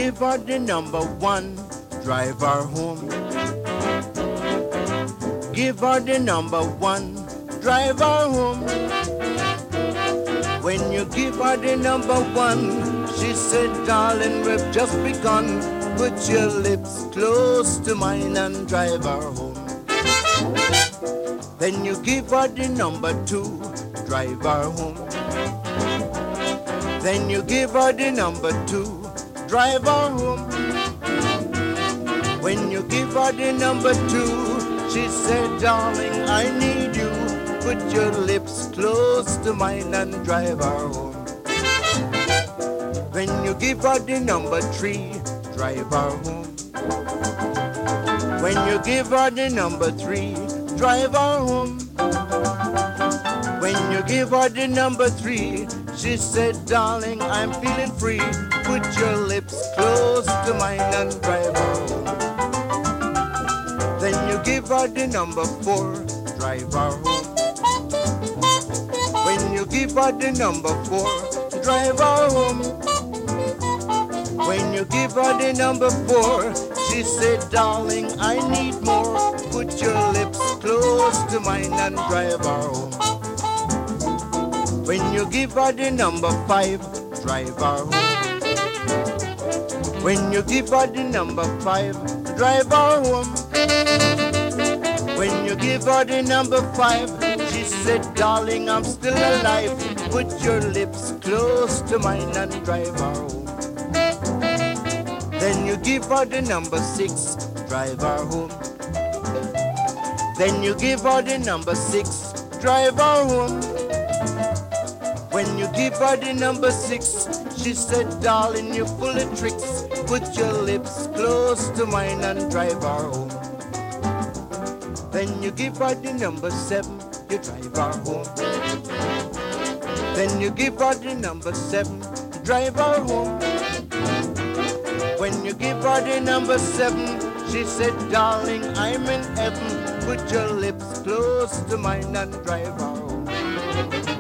give her the number one, drive her home. Give her the number one, drive her home. When you give her the number one, she said, darling, we've just begun. Put your lips close to mine and drive her home. Then you give her the number two, drive her home. Then you give her the number two, drive her home. When you give her the number two, she said, darling, I need you. Put your lips close to mine and drive her home. When you give her the number three, drive her home. When you give her the number three, drive her home. When you give her the number three, she said, darling, I'm feeling free. Put your lips close to mine and drive her home. Then you give her the number four, drive her home. When you give her the number four, drive her home. When you give her the number four, she said, darling, I need more. Put your lips close to mine and drive her home. When you give her the number five, drive her home. When you give her the number five, drive her home. When you give her the number five, she said, darling, I'm still alive. Put your lips close to mine and drive her home. Then you give her the number six, drive her home. Then you give her the number six, drive her home. When you give her the number six, she said, darling, you're full of tricks. Put your lips close to mine and drive her home. Then you give her the number seven, you drive her home. Then you give her the number seven, drive her home. When you give her the number seven, she said, darling, I'm in heaven. Put your lips close to mine and drive her home.